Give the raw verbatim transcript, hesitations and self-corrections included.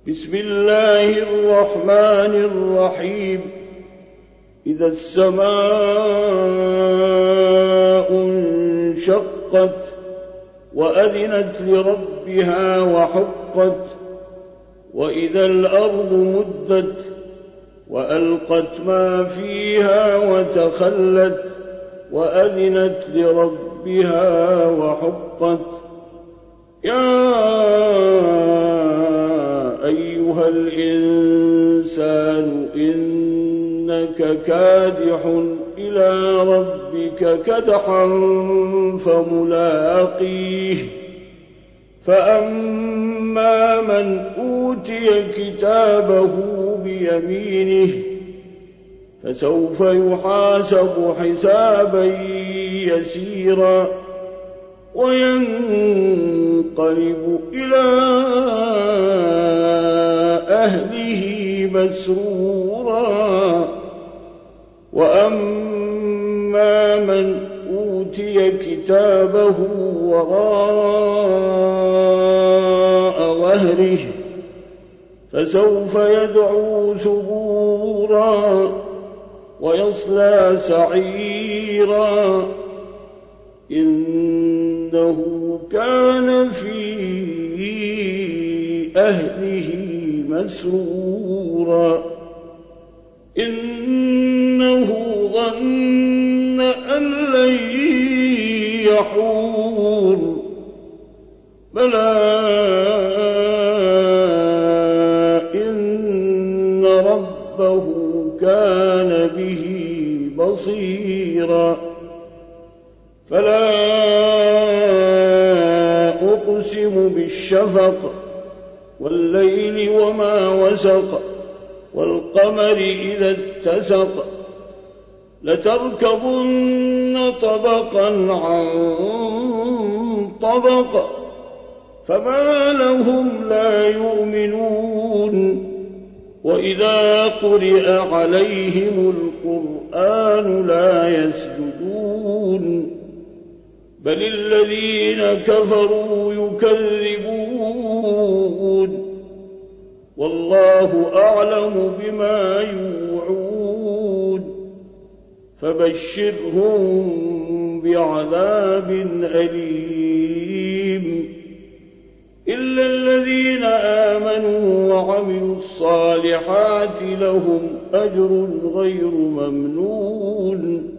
بسم الله الرحمن الرحيم إذا السماء انشقت وأذنت لربها وحقت وإذا الأرض مدت وألقت ما فيها وتخلت وأذنت لربها وحقت يا أيها الإنسان إنك كادح إلى ربك كدحا فملاقيه فأما من أوتي كتابه بيمينه فسوف يحاسب حسابا يسيرا وينقلب إلى أهله مسرورا وأما من أوتي كتابه وراء ظهره فسوف يدعو ثبورا ويصلى سعيرا إنه كان في أهله مسرورا إنه ظن أن لن يحور بلى إن ربه كان به بصيرا فلا أقسم بالشفق والليل وما وسق والقمر إذا اتسق لتركبن طبقا عن طبق فما لهم لا يؤمنون وإذا قرئ عليهم القرآن لا يسجدون بل الذين كفروا يكذبون والله أعلم بما يوعون فبشرهم بعذاب أليم إلا الذين آمنوا وعملوا الصالحات لهم أجر غير ممنون